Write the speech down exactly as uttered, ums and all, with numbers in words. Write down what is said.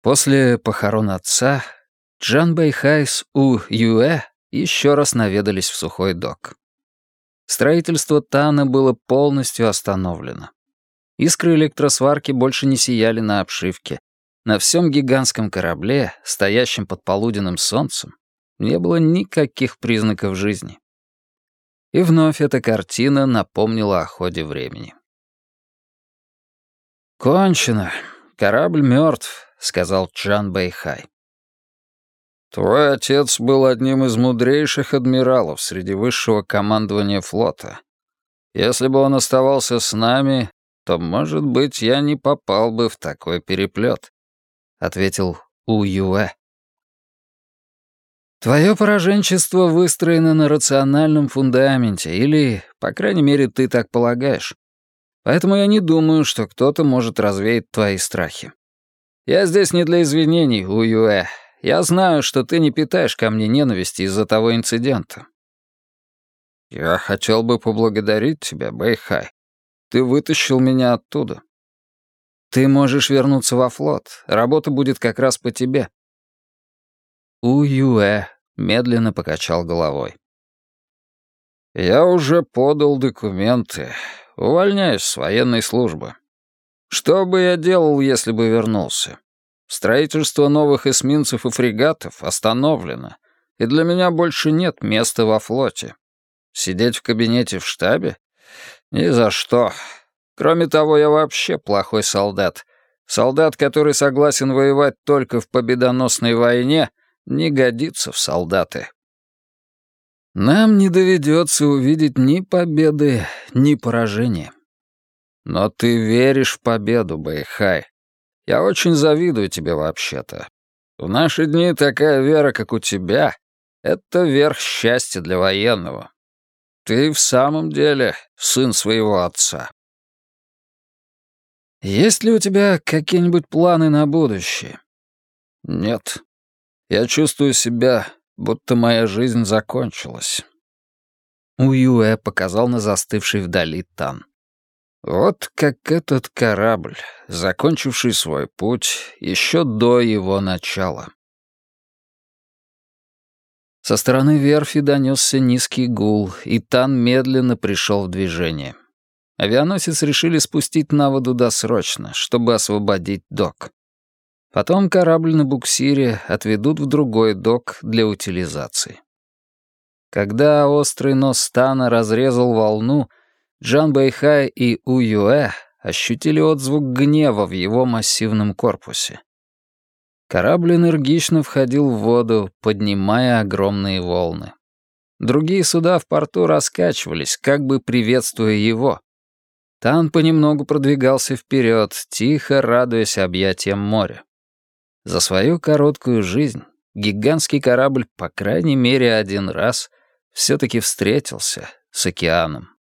После похорон отца Чжан Бэйхай с У Юэ еще раз наведались в сухой док. Строительство Тана было полностью остановлено. Искры электросварки больше не сияли на обшивке. На всем гигантском корабле, стоящем под полуденным солнцем, не было никаких признаков жизни. И вновь эта картина напомнила о ходе времени. «Кончено. Корабль мертв», — сказал Чжан Бэйхай. «Твой отец был одним из мудрейших адмиралов среди высшего командования флота. Если бы он оставался с нами, то, может быть, я не попал бы в такой переплет», — ответил У Юэ. «Твое пораженчество выстроено на рациональном фундаменте, или, по крайней мере, ты так полагаешь. Поэтому я не думаю, что кто-то может развеять твои страхи. Я здесь не для извинений, У Юэ. Я знаю, что ты не питаешь ко мне ненависти из-за того инцидента». «Я хотел бы поблагодарить тебя, Бэйхай. Ты вытащил меня оттуда». «Ты можешь вернуться во флот. Работа будет как раз по тебе». У Юэ медленно покачал головой. «Я уже подал документы. Увольняюсь с военной службы. Что бы я делал, если бы вернулся? Строительство новых эсминцев и фрегатов остановлено, и для меня больше нет места во флоте. Сидеть в кабинете в штабе? Ни за что. Кроме того, я вообще плохой солдат. Солдат, который согласен воевать только в победоносной войне, не годится в солдаты. Нам не доведется увидеть ни победы, ни поражения. Но ты веришь в победу, Бэйхай. Я очень завидую тебе вообще-то. В наши дни такая вера, как у тебя, — это верх счастья для военного. Ты в самом деле сын своего отца. Есть ли у тебя какие-нибудь планы на будущее? Нет. Я чувствую себя, будто моя жизнь закончилась. У Юэ показал на застывший вдали Тан. Вот как этот корабль, закончивший свой путь еще до его начала. Со стороны верфи донесся низкий гул, и Тан медленно пришел в движение. Авианосец решили спустить на воду досрочно, чтобы освободить док. Потом корабль на буксире отведут в другой док для утилизации. Когда острый нос Тана разрезал волну, Чжан Бэйхай и У Юэ ощутили отзвук гнева в его массивном корпусе. Корабль энергично входил в воду, поднимая огромные волны. Другие суда в порту раскачивались, как бы приветствуя его. Тан понемногу продвигался вперед, тихо радуясь объятиям моря. За свою короткую жизнь гигантский корабль, по крайней мере, один раз все-таки встретился с океаном.